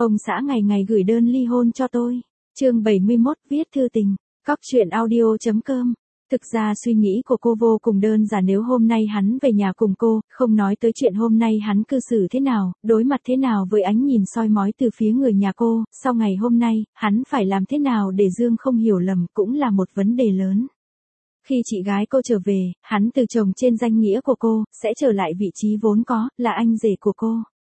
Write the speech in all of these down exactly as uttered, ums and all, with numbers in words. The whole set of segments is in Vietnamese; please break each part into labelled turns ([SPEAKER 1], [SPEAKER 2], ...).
[SPEAKER 1] Ông xã ngày ngày gửi đơn ly hôn cho tôi. Chương bảy mươi mốt viết thư tình. Cóc truyện audio chấm com. Thực ra suy nghĩ của cô vô cùng đơn giản, nếu hôm nay hắn về nhà cùng cô, không nói tới chuyện hôm nay hắn cư xử thế nào, đối mặt thế nào với ánh nhìn soi mói từ phía người nhà cô, sau ngày hôm nay, hắn phải làm thế nào để Dương không hiểu lầm cũng là một vấn đề lớn. Khi chị gái cô trở về, hắn từ chồng trên danh nghĩa của cô, sẽ trở lại vị trí vốn có, là anh rể của cô.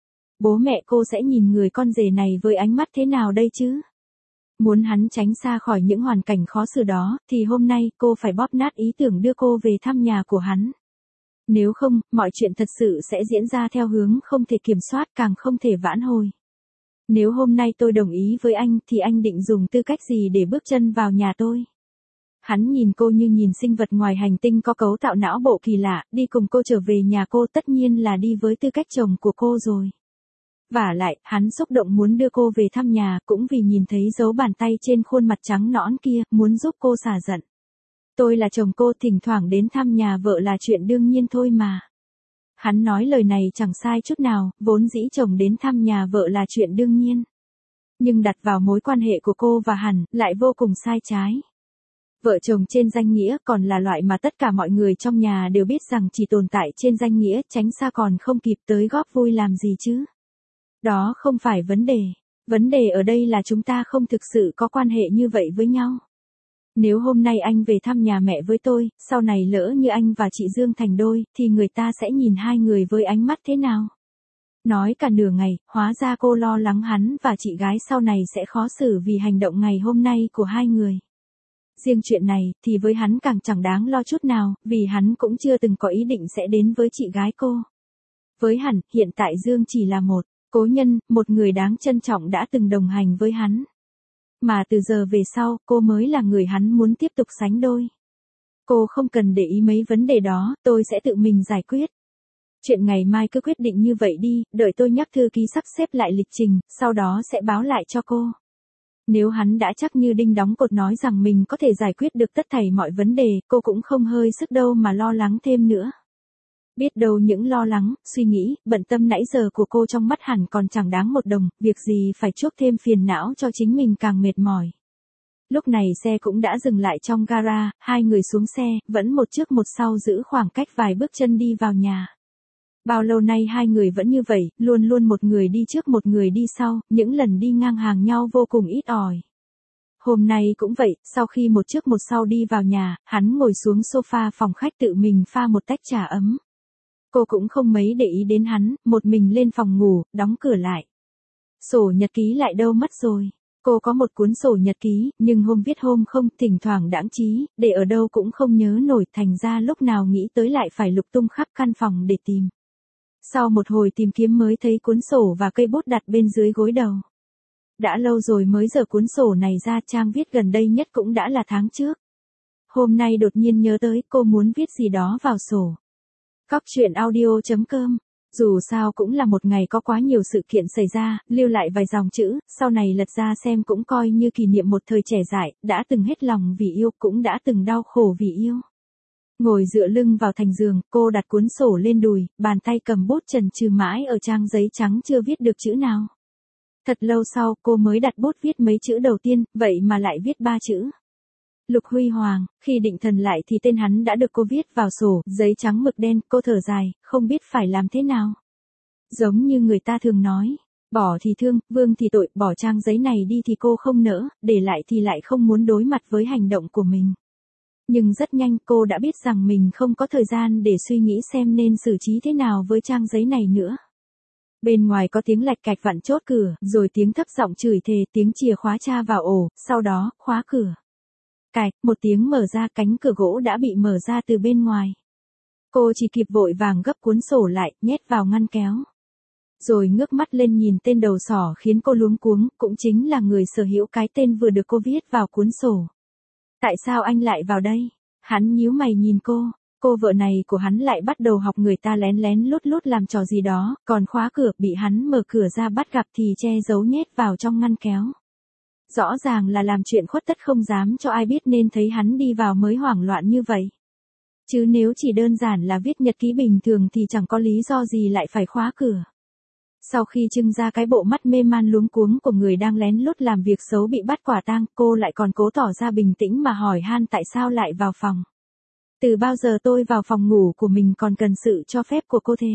[SPEAKER 1] Bố mẹ cô sẽ nhìn người con rể này với ánh mắt thế nào đây chứ? Muốn hắn tránh xa khỏi những hoàn cảnh khó xử đó, thì hôm nay cô phải bóp nát ý tưởng đưa cô về thăm nhà của hắn. Nếu không, mọi chuyện thật sự sẽ diễn ra theo hướng không thể kiểm soát, càng không thể vãn hồi. Nếu hôm nay tôi đồng ý với anh thì anh định dùng tư cách gì để bước chân vào nhà tôi? Hắn nhìn cô như nhìn sinh vật ngoài hành tinh có cấu tạo não bộ kỳ lạ, đi cùng cô trở về nhà cô tất nhiên là đi với tư cách chồng của cô rồi. Vả lại, hắn xúc động muốn đưa cô về thăm nhà, cũng vì nhìn thấy dấu bàn tay trên khuôn mặt trắng nõn kia, muốn giúp cô xả giận. Tôi là chồng cô, thỉnh thoảng đến thăm nhà vợ là chuyện đương nhiên thôi mà. Hắn nói lời này chẳng sai chút nào, vốn dĩ chồng đến thăm nhà vợ là chuyện đương nhiên. Nhưng đặt vào mối quan hệ của cô và hắn, lại vô cùng sai trái. Vợ chồng trên danh nghĩa còn là loại mà tất cả mọi người trong nhà đều biết rằng chỉ tồn tại trên danh nghĩa, tránh xa còn không kịp tới góp vui làm gì chứ. Đó không phải vấn đề. Vấn đề ở đây là chúng ta không thực sự có quan hệ như vậy với nhau. Nếu hôm nay anh về thăm nhà mẹ với tôi, sau này lỡ như anh và chị Dương thành đôi, thì người ta sẽ nhìn hai người với ánh mắt thế nào? Nói cả nửa ngày, hóa ra cô lo lắng hắn và chị gái sau này sẽ khó xử vì hành động ngày hôm nay của hai người. Riêng chuyện này, thì với hắn càng chẳng đáng lo chút nào, vì hắn cũng chưa từng có ý định sẽ đến với chị gái cô. Với hắn, hiện tại Dương chỉ là một cố nhân, một người đáng trân trọng đã từng đồng hành với hắn. Mà từ giờ về sau, cô mới là người hắn muốn tiếp tục sánh đôi. Cô không cần để ý mấy vấn đề đó, tôi sẽ tự mình giải quyết. Chuyện ngày mai cứ quyết định như vậy đi, đợi tôi nhắc thư ký sắp xếp lại lịch trình, sau đó sẽ báo lại cho cô. Nếu hắn đã chắc như đinh đóng cột nói rằng mình có thể giải quyết được tất thảy mọi vấn đề, cô cũng không hơi sức đâu mà lo lắng thêm nữa. Biết đâu những lo lắng, suy nghĩ, bận tâm nãy giờ của cô trong mắt hẳn còn chẳng đáng một đồng, việc gì phải chuốc thêm phiền não cho chính mình càng mệt mỏi. Lúc này xe cũng đã dừng lại trong gara, hai người xuống xe, vẫn một trước một sau giữ khoảng cách vài bước chân đi vào nhà. Bao lâu nay hai người vẫn như vậy, luôn luôn một người đi trước một người đi sau, những lần đi ngang hàng nhau vô cùng ít ỏi. Hôm nay cũng vậy, sau khi một trước một sau đi vào nhà, hắn ngồi xuống sofa phòng khách tự mình pha một tách trà ấm. Cô cũng không mấy để ý đến hắn, một mình lên phòng ngủ, đóng cửa lại. Sổ nhật ký lại đâu mất rồi. Cô có một cuốn sổ nhật ký, nhưng hôm viết hôm không, thỉnh thoảng đãng trí, để ở đâu cũng không nhớ nổi, thành ra lúc nào nghĩ tới lại phải lục tung khắp căn phòng để tìm. Sau một hồi tìm kiếm mới thấy cuốn sổ và cây bút đặt bên dưới gối đầu. Đã lâu rồi mới dở cuốn sổ này ra, trang viết gần đây nhất cũng đã là tháng trước. Hôm nay đột nhiên nhớ tới, cô muốn viết gì đó vào sổ. Cóc truyện audio chấm com. Dù sao cũng là một ngày có quá nhiều sự kiện xảy ra, lưu lại vài dòng chữ, sau này lật ra xem cũng coi như kỷ niệm một thời trẻ dại, đã từng hết lòng vì yêu, cũng đã từng đau khổ vì yêu. Ngồi dựa lưng vào thành giường, cô đặt cuốn sổ lên đùi, bàn tay cầm bút chần chừ mãi ở trang giấy trắng chưa viết được chữ nào. Thật lâu sau, cô mới đặt bút viết mấy chữ đầu tiên, vậy mà lại viết ba chữ. Lục Huy Hoàng. Khi định thần lại thì tên hắn đã được cô viết vào sổ, giấy trắng mực đen, cô thở dài, không biết phải làm thế nào. Giống như người ta thường nói, bỏ thì thương, vương thì tội, bỏ trang giấy này đi thì cô không nỡ, để lại thì lại không muốn đối mặt với hành động của mình. Nhưng rất nhanh cô đã biết rằng mình không có thời gian để suy nghĩ xem nên xử trí thế nào với trang giấy này nữa. Bên ngoài có tiếng lạch cạch vặn chốt cửa, rồi tiếng thấp giọng chửi thề, tiếng chìa khóa tra vào ổ, sau đó, khóa cửa. Cạch, một tiếng mở ra, cánh cửa gỗ đã bị mở ra từ bên ngoài. Cô chỉ kịp vội vàng gấp cuốn sổ lại, nhét vào ngăn kéo. Rồi ngước mắt lên nhìn tên đầu sỏ khiến cô luống cuống, cũng chính là người sở hữu cái tên vừa được cô viết vào cuốn sổ. Tại sao anh lại vào đây? Hắn nhíu mày nhìn cô, cô vợ này của hắn lại bắt đầu học người ta lén lén lút lút làm trò gì đó, còn khóa cửa bị hắn mở cửa ra bắt gặp thì che giấu nhét vào trong ngăn kéo. Rõ ràng là làm chuyện khuất tất không dám cho ai biết nên thấy hắn đi vào mới hoảng loạn như vậy. Chứ nếu chỉ đơn giản là viết nhật ký bình thường thì chẳng có lý do gì lại phải khóa cửa. Sau khi trưng ra cái bộ mắt mê man luống cuống của người đang lén lút làm việc xấu bị bắt quả tang, cô lại còn cố tỏ ra bình tĩnh mà hỏi han tại sao lại vào phòng. Từ bao giờ tôi vào phòng ngủ của mình còn cần sự cho phép của cô thế?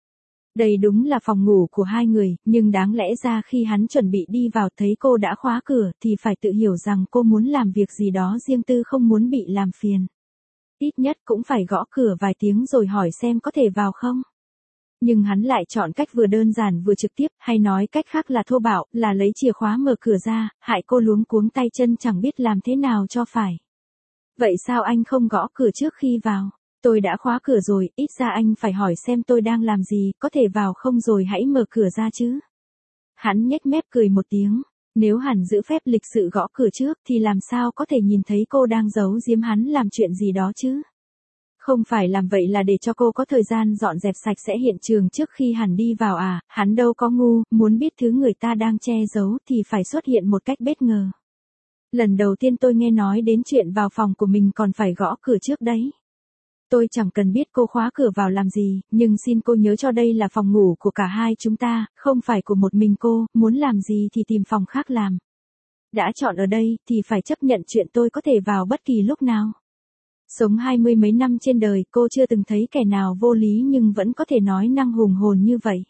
[SPEAKER 1] Đây đúng là phòng ngủ của hai người, nhưng đáng lẽ ra khi hắn chuẩn bị đi vào thấy cô đã khóa cửa thì phải tự hiểu rằng cô muốn làm việc gì đó riêng tư, không muốn bị làm phiền. Ít nhất cũng phải gõ cửa vài tiếng rồi hỏi xem có thể vào không. Nhưng hắn lại chọn cách vừa đơn giản vừa trực tiếp, hay nói cách khác là thô bạo, là lấy chìa khóa mở cửa ra, hại cô luống cuống tay chân chẳng biết làm thế nào cho phải. Vậy sao anh không gõ cửa trước khi vào? Tôi đã khóa cửa rồi, ít ra anh phải hỏi xem tôi đang làm gì, có thể vào không rồi hãy mở cửa ra chứ. Hắn nhếch mép cười một tiếng, nếu hắn giữ phép lịch sự gõ cửa trước thì làm sao có thể nhìn thấy cô đang giấu giếm hắn làm chuyện gì đó chứ. Không phải làm vậy là để cho cô có thời gian dọn dẹp sạch sẽ hiện trường trước khi hắn đi vào à, hắn đâu có ngu, muốn biết thứ người ta đang che giấu thì phải xuất hiện một cách bất ngờ. Lần đầu tiên tôi nghe nói đến chuyện vào phòng của mình còn phải gõ cửa trước đấy. Tôi chẳng cần biết cô khóa cửa vào làm gì, nhưng xin cô nhớ cho đây là phòng ngủ của cả hai chúng ta, không phải của một mình cô, muốn làm gì thì tìm phòng khác làm. Đã chọn ở đây thì phải chấp nhận chuyện tôi có thể vào bất kỳ lúc nào. Sống hai mươi mấy năm trên đời, cô chưa từng thấy kẻ nào vô lý nhưng vẫn có thể nói năng hùng hồn như vậy.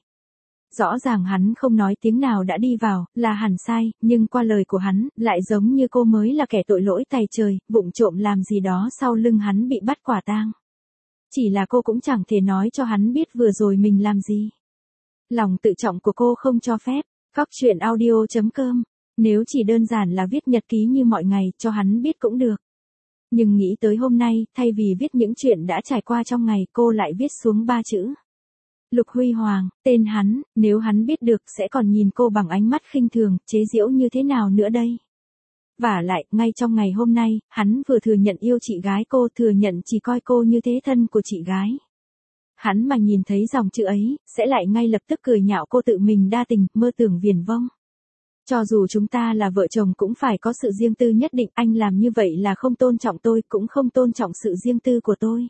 [SPEAKER 1] Rõ ràng hắn không nói tiếng nào đã đi vào, là hẳn sai, nhưng qua lời của hắn, lại giống như cô mới là kẻ tội lỗi tày trời, vụng trộm làm gì đó sau lưng hắn bị bắt quả tang. Chỉ là cô cũng chẳng thể nói cho hắn biết vừa rồi mình làm gì. Lòng tự trọng của cô không cho phép. Cóc truyện audio chấm com. Nếu chỉ đơn giản là viết nhật ký như mọi ngày, cho hắn biết cũng được. Nhưng nghĩ tới hôm nay, thay vì viết những chuyện đã trải qua trong ngày, cô lại viết xuống ba chữ. Lục Huy Hoàng, tên hắn, nếu hắn biết được sẽ còn nhìn cô bằng ánh mắt khinh thường, chế giễu như thế nào nữa đây. Vả lại, ngay trong ngày hôm nay, hắn vừa thừa nhận yêu chị gái cô, thừa nhận chỉ coi cô như thế thân của chị gái. Hắn mà nhìn thấy dòng chữ ấy, sẽ lại ngay lập tức cười nhạo cô tự mình đa tình, mơ tưởng viển vông. Cho dù chúng ta là vợ chồng cũng phải có sự riêng tư nhất định, anh làm như vậy là không tôn trọng tôi, cũng không tôn trọng sự riêng tư của tôi.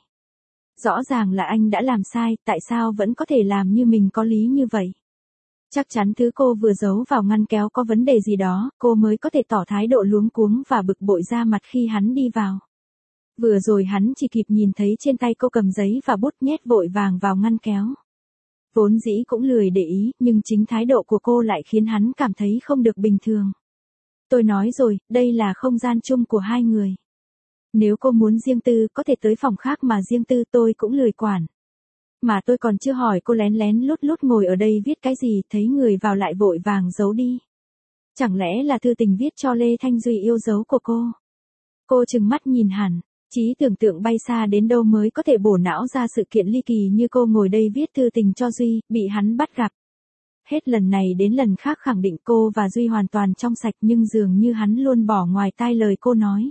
[SPEAKER 1] Rõ ràng là anh đã làm sai, tại sao vẫn có thể làm như mình có lý như vậy? Chắc chắn thứ cô vừa giấu vào ngăn kéo có vấn đề gì đó, cô mới có thể tỏ thái độ luống cuống và bực bội ra mặt khi hắn đi vào. Vừa rồi hắn chỉ kịp nhìn thấy trên tay cô cầm giấy và bút nhét vội vàng vào ngăn kéo. Vốn dĩ cũng lười để ý, nhưng chính thái độ của cô lại khiến hắn cảm thấy không được bình thường. Tôi nói rồi, đây là không gian chung của hai người. Nếu cô muốn riêng tư, có thể tới phòng khác mà riêng tư, tôi cũng lười quản. Mà tôi còn chưa hỏi cô lén lén lút lút ngồi ở đây viết cái gì, thấy người vào lại vội vàng giấu đi. Chẳng lẽ là thư tình viết cho Lê Thanh Duy yêu dấu của cô? Cô trừng mắt nhìn hẳn, trí tưởng tượng bay xa đến đâu mới có thể bổ não ra sự kiện ly kỳ như cô ngồi đây viết thư tình cho Duy, bị hắn bắt gặp. Hết lần này đến lần khác khẳng định cô và Duy hoàn toàn trong sạch, nhưng dường như hắn luôn bỏ ngoài tai lời cô nói.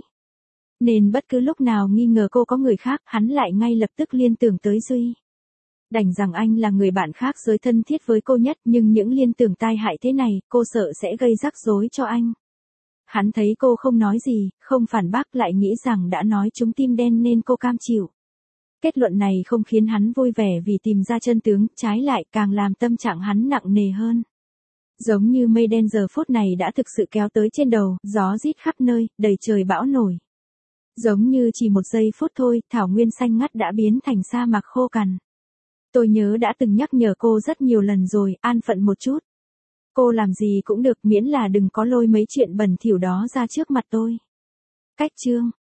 [SPEAKER 1] Nên bất cứ lúc nào nghi ngờ cô có người khác, hắn lại ngay lập tức liên tưởng tới Duy. Đành rằng anh là người bạn khác giới thân thiết với cô nhất, nhưng những liên tưởng tai hại thế này, cô sợ sẽ gây rắc rối cho anh. Hắn thấy cô không nói gì, không phản bác, lại nghĩ rằng đã nói trúng tim đen nên cô cam chịu. Kết luận này không khiến hắn vui vẻ vì tìm ra chân tướng, trái lại càng làm tâm trạng hắn nặng nề hơn. Giống như mây đen giờ phút này đã thực sự kéo tới trên đầu, gió rít khắp nơi, đầy trời bão nổi. Giống như chỉ một giây phút thôi, thảo nguyên xanh ngắt đã biến thành sa mạc khô cằn. Tôi nhớ đã từng nhắc nhở cô rất nhiều lần rồi, an phận một chút. Cô làm gì cũng được, miễn là đừng có lôi mấy chuyện bẩn thỉu đó ra trước mặt tôi. Cách chương